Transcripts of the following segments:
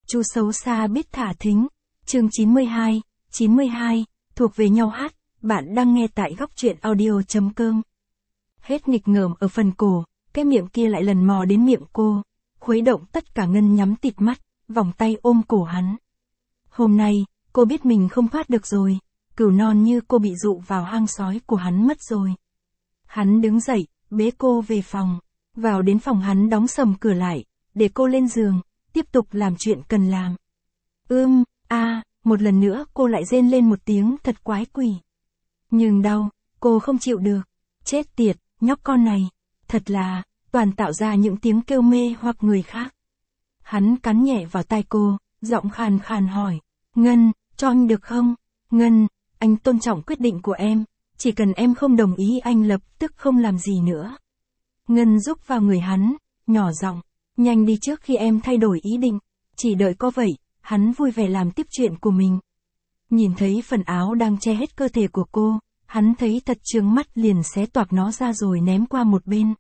Chu xấu xa biết thả thính. Chương 92, thuộc về nhau hát, bạn đang nghe tại góc truyện audio.com. Hết nghịch ngợm ở phần cổ, cái miệng kia lại lần mò đến miệng cô, khuấy động tất cả. Ngân nhắm tịt mắt, vòng tay ôm cổ hắn. Hôm nay, cô biết mình không thoát được rồi, cừu non như cô bị dụ vào hang sói của hắn mất rồi. Hắn đứng dậy, bế cô về phòng, vào đến phòng hắn đóng sầm cửa lại, để cô lên giường, tiếp tục làm chuyện cần làm. Một lần nữa cô lại rên lên một tiếng thật quái quỷ. Nhưng đau, cô không chịu được. Chết tiệt, nhóc con này, thật là, toàn tạo ra những tiếng kêu mê hoặc người khác. Hắn cắn nhẹ vào tai cô, giọng khàn khàn hỏi, Ngân, cho anh được không? Ngân, anh tôn trọng quyết định của em, chỉ cần em không đồng ý anh lập tức không làm gì nữa. Ngân rúc vào người hắn, nhỏ giọng, nhanh đi trước khi em thay đổi ý định, chỉ đợi có vậy. Hắn vui vẻ làm tiếp chuyện của mình. Nhìn thấy phần áo đang che hết cơ thể của cô, hắn thấy thật chướng mắt liền xé toạc nó ra rồi ném qua một bên.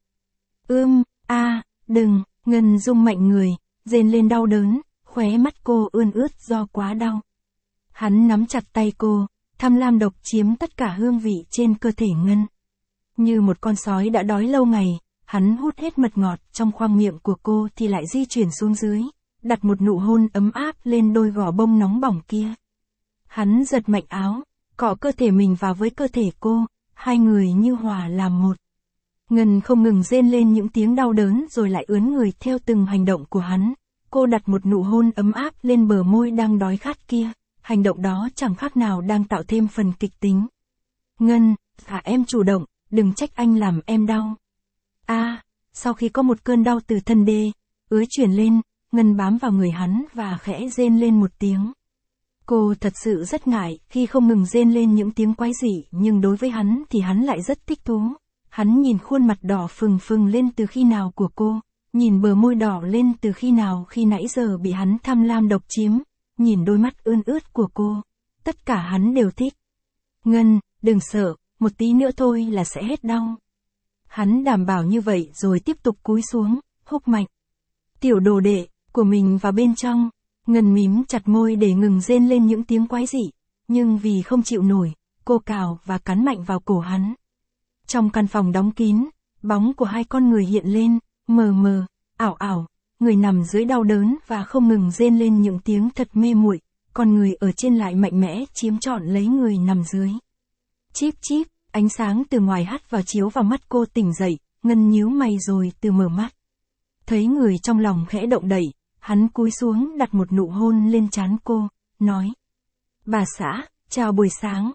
Đừng, Ngân rung mạnh người, rên lên đau đớn, khóe mắt cô ươn ướt do quá đau. Hắn nắm chặt tay cô, tham lam độc chiếm tất cả hương vị trên cơ thể Ngân. Như một con sói đã đói lâu ngày, hắn hút hết mật ngọt trong khoang miệng của cô thì lại di chuyển xuống dưới, đặt một nụ hôn ấm áp lên đôi gò bông nóng bỏng kia. Hắn giật mạnh áo, cọ cơ thể mình vào với cơ thể cô, hai người như hòa làm một. Ngân không ngừng rên lên những tiếng đau đớn rồi lại ướn người theo từng hành động của hắn. Cô đặt một nụ hôn ấm áp lên bờ môi đang đói khát kia, hành động đó chẳng khác nào đang tạo thêm phần kịch tính. Ngân, thả em chủ động, đừng trách anh làm em đau. Sau khi có một cơn đau từ thân đê, truyền lên, Ngân bám vào người hắn và khẽ rên lên một tiếng. Cô thật sự rất ngại khi không ngừng rên lên những tiếng quái dị, nhưng đối với hắn thì hắn lại rất thích thú. Hắn nhìn khuôn mặt đỏ phừng phừng lên từ khi nào của cô, nhìn bờ môi đỏ lên từ khi nào khi nãy giờ bị hắn tham lam độc chiếm, nhìn đôi mắt ươn ướt của cô. Tất cả hắn đều thích. Ngân, đừng sợ, một tí nữa thôi là sẽ hết đau. Hắn đảm bảo như vậy rồi tiếp tục cúi xuống, húc mạnh tiểu đồ đệ của mình vào bên trong. Ngân mím chặt môi để ngừng rên lên những tiếng quái dị, nhưng vì không chịu nổi, cô cào và cắn mạnh vào cổ hắn. Trong căn phòng đóng kín, bóng của hai con người hiện lên, mờ mờ, ảo ảo, người nằm dưới đau đớn và không ngừng rên lên những tiếng thật mê muội, còn người ở trên lại mạnh mẽ chiếm trọn lấy người nằm dưới. Chíp chíp, ánh sáng từ ngoài hắt vào chiếu vào mắt cô tỉnh dậy, Ngân nhíu mày rồi từ mở mắt. Thấy người trong lòng khẽ động đậy, hắn cúi xuống đặt một nụ hôn lên trán cô, nói. Bà xã, chào buổi sáng.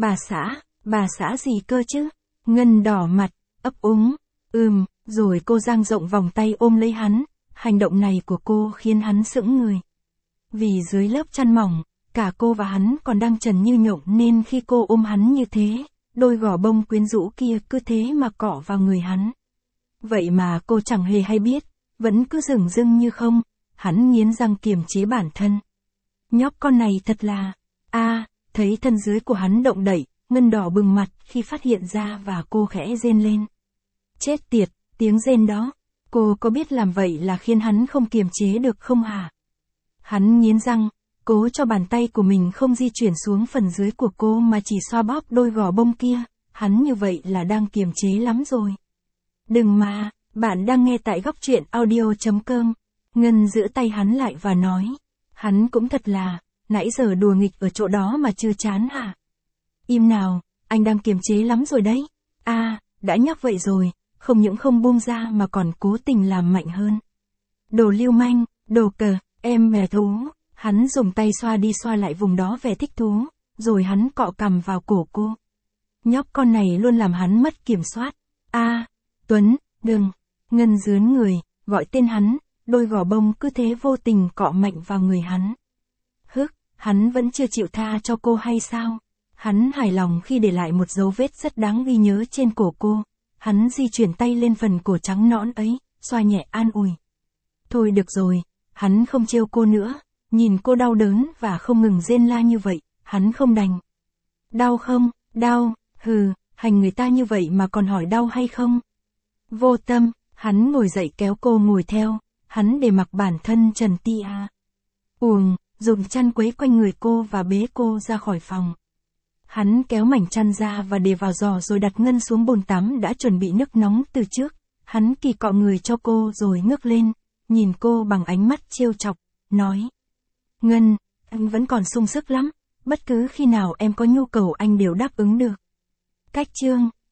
Bà xã gì cơ chứ? Ngân đỏ mặt, ấp úng. Rồi cô dang rộng vòng tay ôm lấy hắn, hành động này của cô khiến hắn sững người. Vì dưới lớp chăn mỏng, cả cô và hắn còn đang trần như nhộng nên khi cô ôm hắn như thế, đôi gò bông quyến rũ kia cứ thế mà cọ vào người hắn. Vậy mà cô chẳng hề hay biết, vẫn cứ dửng dưng như không. Hắn nghiến răng kiềm chế bản thân. Nhóc con này thật là... thấy thân dưới của hắn động đậy, Ngân đỏ bừng mặt khi phát hiện ra và cô khẽ rên lên. Chết tiệt, tiếng rên đó. Cô có biết làm vậy là khiến hắn không kiềm chế được không hả? Hắn nghiến răng, cố cho bàn tay của mình không di chuyển xuống phần dưới của cô mà chỉ xoa bóp đôi gò bông kia. Hắn như vậy là đang kiềm chế lắm rồi. Đừng mà, bạn đang nghe tại góc truyện audio.com. Ngân giữ tay hắn lại và nói, hắn cũng thật là, nãy giờ đùa nghịch ở chỗ đó mà chưa chán hả? Im nào, anh đang kiềm chế lắm rồi đấy. Đã nhắc vậy rồi, không những không buông ra mà còn cố tình làm mạnh hơn. Đồ lưu manh, đồ cờ, em mè thú. Hắn dùng tay xoa đi xoa lại vùng đó vẻ thích thú, rồi hắn cọ cằm vào cổ cô. Nhóc con này luôn làm hắn mất kiểm soát. Tuấn, đừng. Ngân dướn người, gọi tên hắn. Đôi gò bông cứ thế vô tình cọ mạnh vào người hắn. Hắn vẫn chưa chịu tha cho cô hay sao? Hắn hài lòng khi để lại một dấu vết rất đáng ghi nhớ trên cổ cô. Hắn di chuyển tay lên phần cổ trắng nõn ấy, xoa nhẹ an ủi. Thôi được rồi, hắn không trêu cô nữa. Nhìn cô đau đớn và không ngừng rên la như vậy, hắn không đành. Đau không? Đau, hành người ta như vậy mà còn hỏi đau hay không? Vô tâm, hắn ngồi dậy kéo cô ngồi theo. Hắn để mặc bản thân trần tia. Uồng, dùng chăn quấy quanh người cô và bế cô ra khỏi phòng. Hắn kéo mảnh chăn ra và để vào giỏ rồi đặt Ngân xuống bồn tắm đã chuẩn bị nước nóng từ trước. Hắn kỳ cọ người cho cô rồi ngước lên, nhìn cô bằng ánh mắt trêu chọc, nói. Ngân, anh vẫn còn sung sức lắm, bất cứ khi nào em có nhu cầu anh đều đáp ứng được. Cách chương